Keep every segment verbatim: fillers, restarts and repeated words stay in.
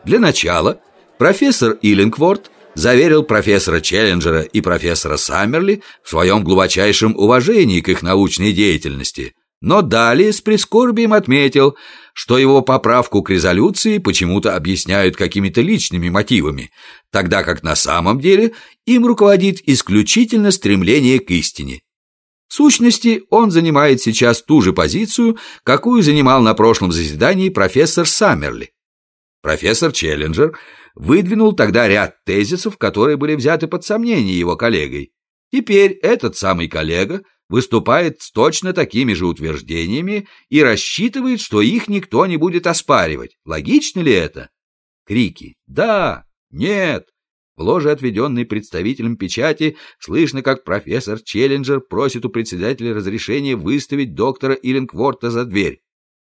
Для начала профессор Иллингворт заверил профессора Челленджера и профессора Саммерли в своем глубочайшем уважении к их научной деятельности, но далее с прискорбием отметил, что его поправку к резолюции почему-то объясняют какими-то личными мотивами, тогда как на самом деле им руководит исключительно стремление к истине. В сущности, он занимает сейчас ту же позицию, какую занимал на прошлом заседании профессор Саммерли. Профессор Челленджер выдвинул тогда ряд тезисов, которые были взяты под сомнение его коллегой. Теперь этот самый коллега выступает с точно такими же утверждениями и рассчитывает, что их никто не будет оспаривать. Логично ли это? Крики «Да», «Нет». В ложе, отведенной представителем печати, слышно, как профессор Челленджер просит у председателя разрешения выставить доктора Иллингворта за дверь.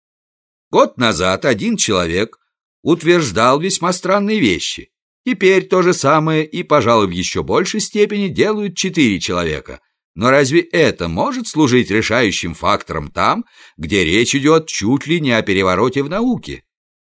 Год назад один человек утверждал весьма странные вещи. Теперь то же самое и, пожалуй, в еще большей степени делают четыре человека. Но разве это может служить решающим фактором там, где речь идет чуть ли не о перевороте в науке?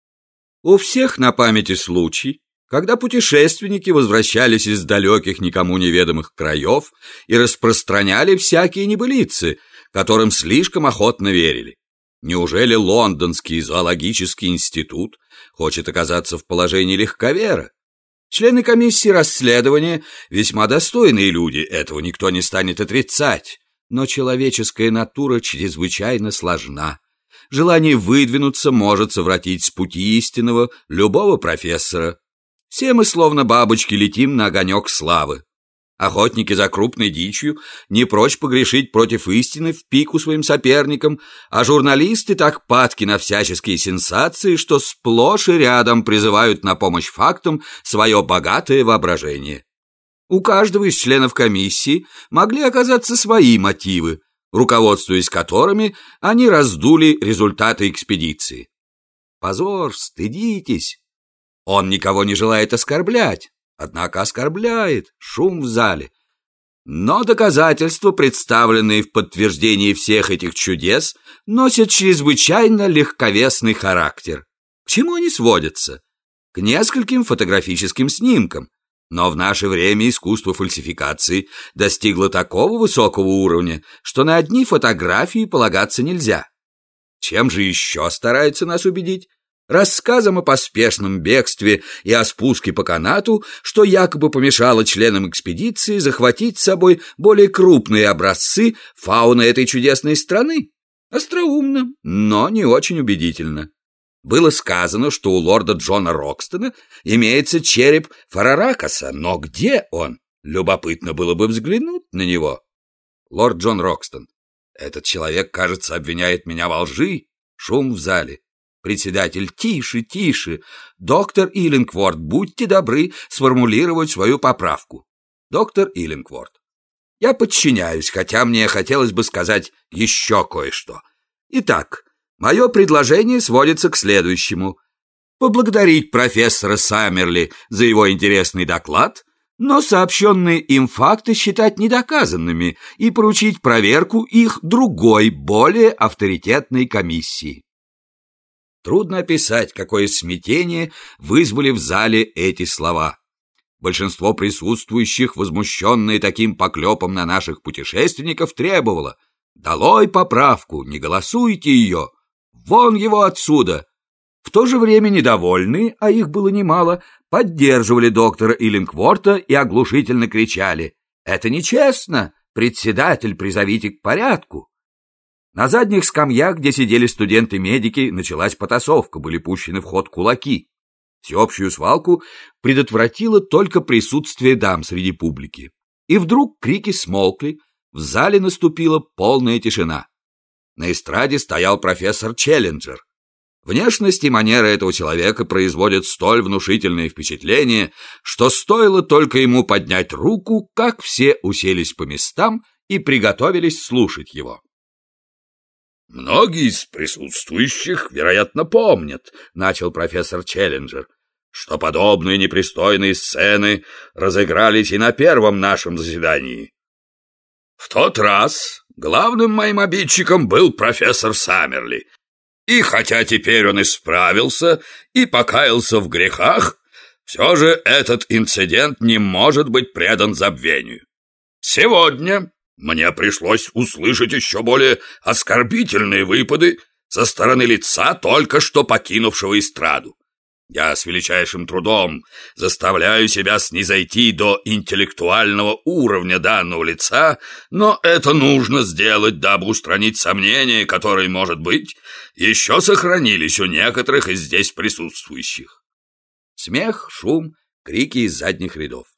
У всех на памяти случай, когда путешественники возвращались из далеких никому неведомых краев и распространяли всякие небылицы, которым слишком охотно верили. Неужели Лондонский зоологический институт хочет оказаться в положении легковера? Члены комиссии расследования весьма достойные люди, этого никто не станет отрицать, но человеческая натура чрезвычайно сложна. Желание выдвинуться может совратить с пути истинного любого профессора. Все мы, словно бабочки, летим на огонек славы. Охотники за крупной дичью не прочь погрешить против истины в пику своим соперникам, а журналисты так падки на всяческие сенсации, что сплошь и рядом призывают на помощь фактам свое богатое воображение. У каждого из членов комиссии могли оказаться свои мотивы, руководствуясь которыми они раздули результаты экспедиции. Позор, стыдитесь! Он никого не желает оскорблять. Однако оскорбляет, шум в зале. Но доказательства, представленные в подтверждении всех этих чудес, носят чрезвычайно легковесный характер. К чему они сводятся? К нескольким фотографическим снимкам. Но в наше время искусство фальсификации достигло такого высокого уровня, что на одни фотографии полагаться нельзя. Чем же еще стараются нас убедить? Рассказом о поспешном бегстве и о спуске по канату, что якобы помешало членам экспедиции захватить с собой более крупные образцы фауны этой чудесной страны. Остроумно, но не очень убедительно. Было сказано, что у лорда Джона Рокстона имеется череп Фараракаса, но где он? Любопытно было бы взглянуть на него. Лорд Джон Рокстон. Этот человек, кажется, обвиняет меня во лжи. Шум в зале. Председатель, тише, тише. Доктор Иллингворт, будьте добры сформулировать свою поправку. Доктор Иллингворт. Я подчиняюсь, хотя мне хотелось бы сказать еще кое-что. Итак, мое предложение сводится к следующему. Поблагодарить профессора Саммерли за его интересный доклад, но сообщенные им факты считать недоказанными и поручить проверку их другой, более авторитетной комиссии. Трудно описать, какое смятение вызвали в зале эти слова. Большинство присутствующих, возмущенные таким поклепом на наших путешественников, требовало: «Долой поправку, не голосуйте ее! Вон его отсюда!» В то же время недовольные, а их было немало, поддерживали доктора Иллингворта и оглушительно кричали: «Это нечестно! Председатель, призовите к порядку!» На задних скамьях, где сидели студенты-медики, началась потасовка, были пущены в ход кулаки. Всеобщую свалку предотвратило только присутствие дам среди публики. И вдруг крики смолкли, в зале наступила полная тишина. На эстраде стоял профессор Челленджер. Внешность и манеры этого человека производят столь внушительное впечатление, что стоило только ему поднять руку, как все уселись по местам и приготовились слушать его. «Многие из присутствующих, вероятно, помнят, — начал профессор Челленджер, — что подобные непристойные сцены разыгрались и на первом нашем заседании. В тот раз главным моим обидчиком был профессор Саммерли, И хотя теперь он исправился и покаялся в грехах, все же этот инцидент не может быть предан забвению. Сегодня мне пришлось услышать еще более оскорбительные выпады со стороны лица, только что покинувшего эстраду. Я с величайшим трудом заставляю себя снизойти до интеллектуального уровня данного лица, но это нужно сделать, дабы устранить сомнения, которые, может быть, еще сохранились у некоторых из здесь присутствующих. Смех, шум, крики из задних рядов.